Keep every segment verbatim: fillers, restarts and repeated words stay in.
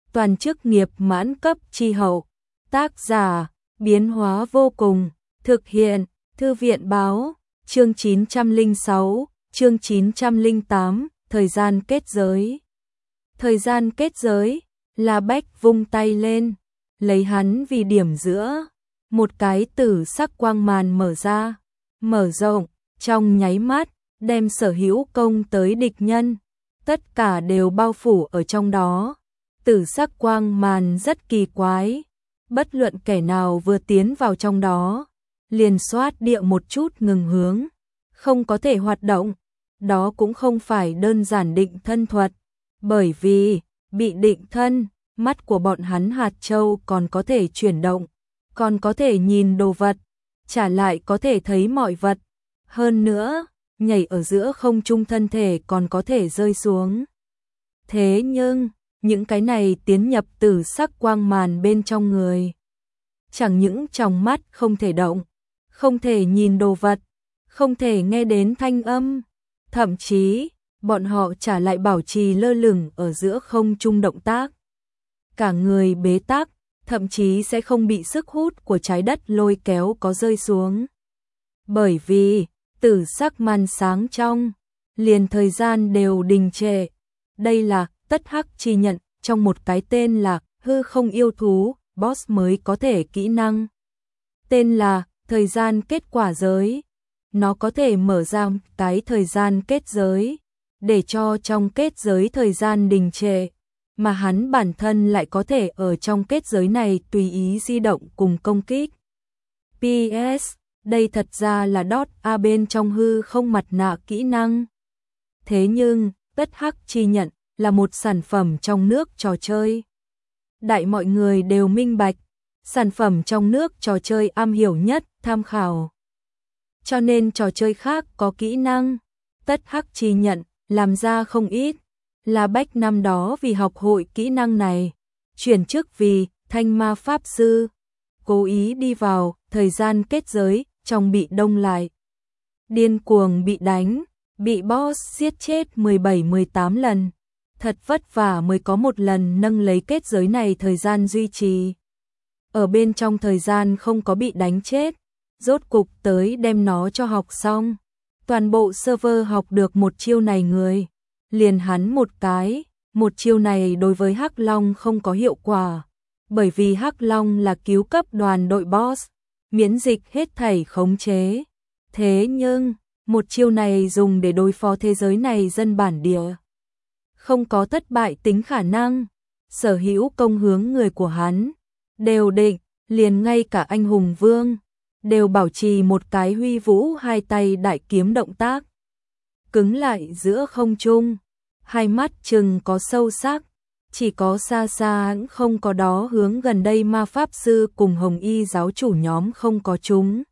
toàn chức nghiệp mãn cấp chi hậu. Tác giả, biến hóa vô cùng, thực hiện, Thư viện báo, chương chín trăm lẻ sáu, chương chín trăm lẻ tám, thời gian kết giới. Thời gian kết giới, La Bách vung tay lên, lấy hắn vì điểm giữa, một cái tử sắc quang màn mở ra, mở rộng, trong nháy mắt, đem sở hữu công tới địch nhân, tất cả đều bao phủ ở trong đó. Tử sắc quang màn rất kỳ quái, bất luận kẻ nào vừa tiến vào trong đó, liền xoát địa một chút ngừng hướng, không có thể hoạt động. Đó cũng không phải đơn giản định thân thuật, bởi vì bị định thân, mắt của bọn hắn hạt châu còn có thể chuyển động, còn có thể nhìn đồ vật, trả lại có thể thấy mọi vật. Hơn nữa, nhảy ở giữa không trung thân thể còn có thể rơi xuống. Thế nhưng, những cái này tiến nhập tử sắc quang màn bên trong người. Chẳng những trong mắt không thể động, không thể nhìn đồ vật, không thể nghe đến thanh âm, thậm chí, bọn họ trả lại bảo trì lơ lửng ở giữa không trung động tác. Cả người bế tắc, thậm chí sẽ không bị sức hút của trái đất lôi kéo có rơi xuống. Bởi vì, tử sắc màn sáng trong, liền thời gian đều đình trệ. Đây là tất hắc chi nhận, trong một cái tên là hư không yêu thú, boss mới có thể kỹ năng. Tên là thời gian kết quả giới. Nó có thể mở ra cái thời gian kết giới, để cho trong kết giới thời gian đình trệ, mà hắn bản thân lại có thể ở trong kết giới này tùy ý di động cùng công kích. pê ét, đây thật ra là đót A bên trong hư không mặt nạ kỹ năng. Thế nhưng, tất hắc chi nhận là một sản phẩm trong nước trò chơi. Đại mọi người đều minh bạch, sản phẩm trong nước trò chơi am hiểu nhất tham khảo. Cho nên trò chơi khác có kỹ năng, tất hắc chi nhận, làm ra không ít. La Bách năm đó vì học hội kỹ năng này, chuyển chức vì thanh ma pháp sư, cố ý đi vào thời gian kết giới, trong bị đông lại. Điên cuồng bị đánh, bị boss giết chết mười bảy mười tám lần. Thật vất vả mới có một lần nâng lấy kết giới này thời gian duy trì. Ở bên trong thời gian không có bị đánh chết, rốt cục tới đem nó cho học xong. Toàn bộ server học được một chiêu này người, liền hắn một cái, một chiêu này đối với Hắc Long không có hiệu quả, bởi vì Hắc Long là cứu cấp đoàn đội boss, miễn dịch hết thảy khống chế. Thế nhưng, một chiêu này dùng để đối phó thế giới này dân bản địa, không có thất bại tính khả năng. Sở hữu công hướng người của hắn đều định, liền ngay cả anh hùng vương đều bảo trì một cái huy vũ hai tay đại kiếm động tác, cứng lại giữa không trung, hai mắt chừng có sâu sắc, chỉ có xa xa không có đó hướng gần đây ma pháp sư cùng hồng y giáo chủ nhóm không có chúng.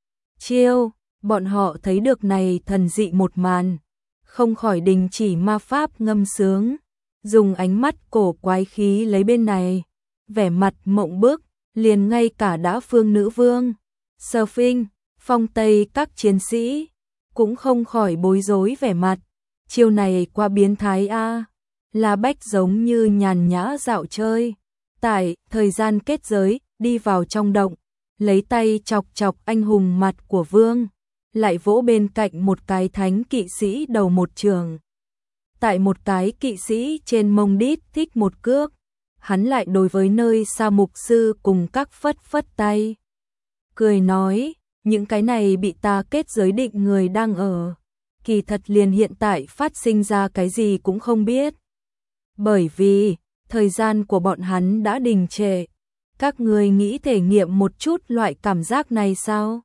Chiêu, bọn họ thấy được này thần dị một màn, không khỏi đình chỉ ma pháp ngâm sướng, dùng ánh mắt cổ quái khí lấy bên này, vẻ mặt mộng bức, liền ngay cả đã phương nữ vương, Surfing, phong tây các chiến sĩ, cũng không khỏi bối rối vẻ mặt. Chiêu này qua biến thái a. La Bách giống như nhàn nhã dạo chơi, tại thời gian kết giới, đi vào trong động, lấy tay chọc chọc anh hùng mặt của vương, lại vỗ bên cạnh một cái thánh kỵ sĩ đầu một trường. Tại một cái kỵ sĩ trên mông đít thích một cước, hắn lại đối với nơi xa mục sư cùng các phất phất tay. Cười nói, những cái này bị ta kết giới định người đang ở, kỳ thật liền hiện tại phát sinh ra cái gì cũng không biết. Bởi vì, thời gian của bọn hắn đã đình trệ. Các người nghĩ thể nghiệm một chút loại cảm giác này sao?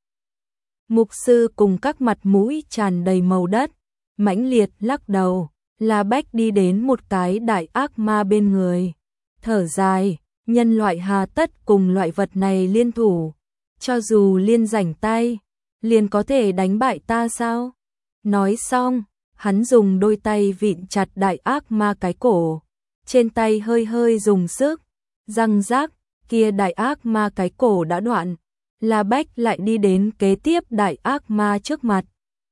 Mục sư cùng các mặt mũi tràn đầy màu đất, mãnh liệt lắc đầu. La Bách đi đến một cái đại ác ma bên người, thở dài, nhân loại hà tất cùng loại vật này liên thủ, cho dù liên rảnh tay, liền có thể đánh bại ta sao? Nói xong, hắn dùng đôi tay vịn chặt đại ác ma cái cổ, trên tay hơi hơi dùng sức, răng rác, kia đại ác ma cái cổ đã đoạn. La Bách lại đi đến kế tiếp đại ác ma trước mặt,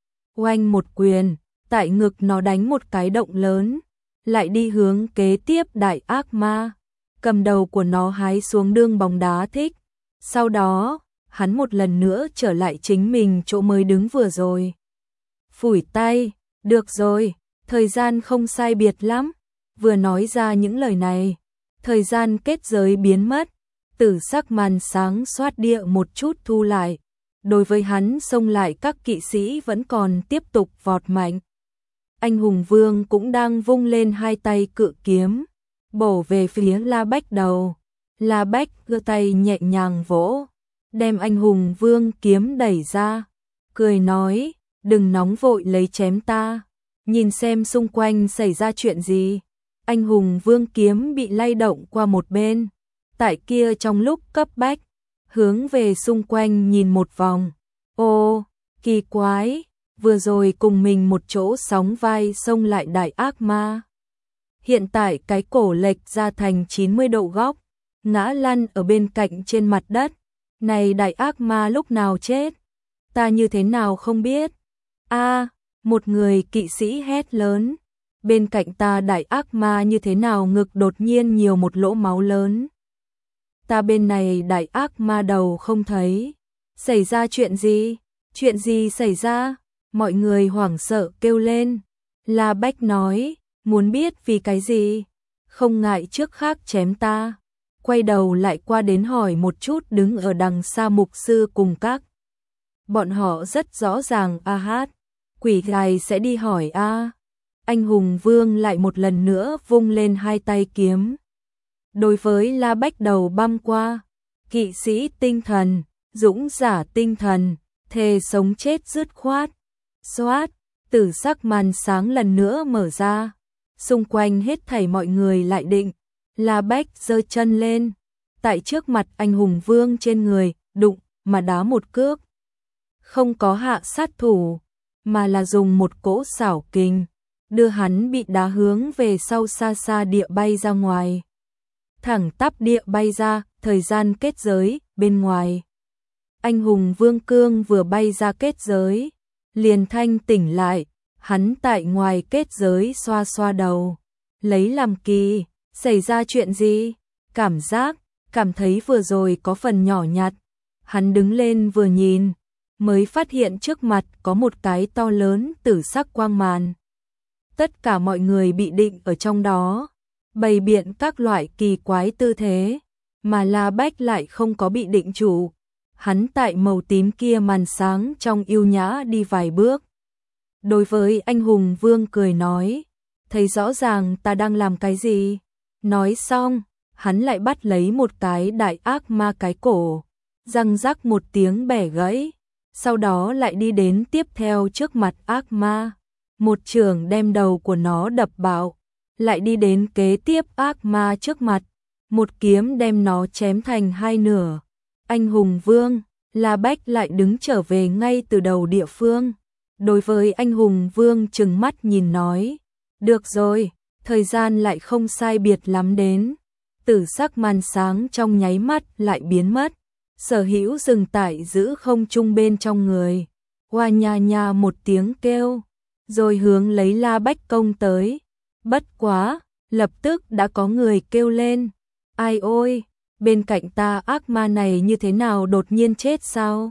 oanh một quyền, tại ngực nó đánh một cái động lớn, lại đi hướng kế tiếp đại ác ma, cầm đầu của nó hái xuống đương bóng đá thích. Sau đó, hắn một lần nữa trở lại chính mình chỗ mới đứng vừa rồi. Phủi tay, được rồi, thời gian không sai biệt lắm. Vừa nói ra những lời này, thời gian kết giới biến mất, tử sắc màn sáng xoát địa một chút thu lại. Đối với hắn xông lại các kỵ sĩ vẫn còn tiếp tục vọt mạnh. Anh hùng vương cũng đang vung lên hai tay cự kiếm, bổ về phía La Bách đầu. La Bách giơ tay nhẹ nhàng vỗ, đem anh hùng vương kiếm đẩy ra, cười nói, đừng nóng vội lấy chém ta, nhìn xem xung quanh xảy ra chuyện gì. Anh hùng vương kiếm bị lay động qua một bên, tại kia trong lúc cấp bách, hướng về xung quanh nhìn một vòng. Ô, kỳ quái, vừa rồi cùng mình một chỗ sóng vai xông lại đại ác ma. Hiện tại cái cổ lệch ra thành chín mươi độ góc, ngã lăn ở bên cạnh trên mặt đất. Này đại ác ma lúc nào chết? Ta như thế nào không biết? A, một người kỵ sĩ hét lớn. Bên cạnh ta đại ác ma như thế nào ngực đột nhiên nhiều một lỗ máu lớn. Ta bên này đại ác ma đầu không thấy. Xảy ra chuyện gì? Chuyện gì xảy ra? Mọi người hoảng sợ kêu lên. La Bách nói, muốn biết vì cái gì? Không ngại trước khác chém ta. Quay đầu lại qua đến hỏi một chút đứng ở đằng xa mục sư cùng các. Bọn họ rất rõ ràng a hát. Quỷ gài sẽ đi hỏi a. Anh hùng vương lại một lần nữa vung lên hai tay kiếm. Đối với La Bách đầu băm qua. Kỵ sĩ tinh thần, dũng giả tinh thần, thề sống chết dứt khoát. Xoát, tử sắc màn sáng lần nữa mở ra. Xung quanh hết thảy mọi người lại định. La Bách giơ chân lên, tại trước mặt anh hùng vương trên người, đụng, mà đá một cước. Không có hạ sát thủ, mà là dùng một cỗ xảo kình, đưa hắn bị đá hướng về sau xa xa địa bay ra ngoài. Thẳng tắp địa bay ra, thời gian kết giới, bên ngoài. Anh hùng vương cương vừa bay ra kết giới, liền thanh tỉnh lại, hắn tại ngoài kết giới xoa xoa đầu, lấy làm kỳ. Xảy ra chuyện gì? Cảm giác, cảm thấy vừa rồi có phần nhỏ nhặt. Hắn đứng lên vừa nhìn, mới phát hiện trước mặt có một cái to lớn tử sắc quang màn. Tất cả mọi người bị định ở trong đó, bày biện các loại kỳ quái tư thế, mà La Bách lại không có bị định chủ. Hắn tại màu tím kia màn sáng trong yêu nhã đi vài bước. Đối với anh hùng vương cười nói, thấy rõ ràng ta đang làm cái gì? Nói xong, hắn lại bắt lấy một cái đại ác ma cái cổ, răng rắc một tiếng bẻ gãy, sau đó lại đi đến tiếp theo trước mặt ác ma, một chưởng đem đầu của nó đập bạo, lại đi đến kế tiếp ác ma trước mặt, một kiếm đem nó chém thành hai nửa. Anh hùng vương, La Bách lại đứng trở về ngay từ đầu địa phương. Đối với anh hùng vương trừng mắt nhìn nói, được rồi. Thời gian lại không sai biệt lắm đến, tử sắc màn sáng trong nháy mắt lại biến mất, sở hữu dừng tại giữ không trung bên trong người, hoa nha nha một tiếng kêu, rồi hướng lấy La Bách công tới. Bất quá, lập tức đã có người kêu lên, ai ôi, bên cạnh ta ác ma này như thế nào đột nhiên chết sao?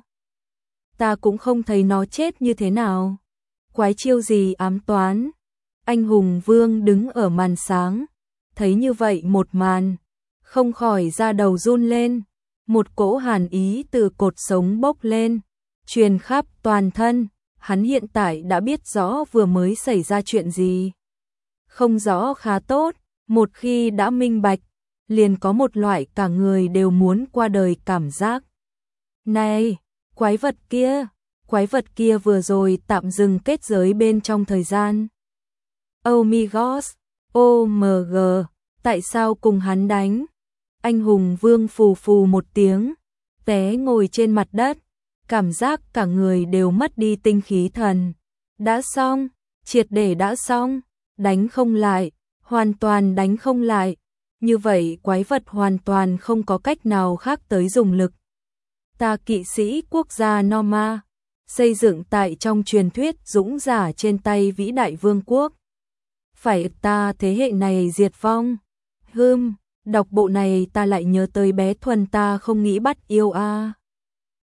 Ta cũng không thấy nó chết như thế nào, quái chiêu gì ám toán? Anh hùng vương đứng ở màn sáng, thấy như vậy một màn, không khỏi da đầu run lên, một cỗ hàn ý từ cột sống bốc lên, truyền khắp toàn thân, hắn hiện tại đã biết rõ vừa mới xảy ra chuyện gì. Không rõ khá tốt, một khi đã minh bạch, liền có một loại cả người đều muốn qua đời cảm giác. Này, quái vật kia, quái vật kia vừa rồi tạm dừng kết giới bên trong thời gian. Oh my gosh, ô em giê, tại sao cùng hắn đánh? Anh hùng vương phù phù một tiếng, té ngồi trên mặt đất, cảm giác cả người đều mất đi tinh khí thần. Đã xong, triệt để đã xong, đánh không lại, hoàn toàn đánh không lại. Như vậy quái vật hoàn toàn không có cách nào khác tới dùng lực. Ta kỵ sĩ quốc gia Norma, xây dựng tại trong truyền thuyết dũng giả trên tay vĩ đại vương quốc. Phải ta thế hệ này diệt vong. Hừm, Đọc bộ này ta lại nhớ tới bé Thuần ta không nghĩ bắt yêu a.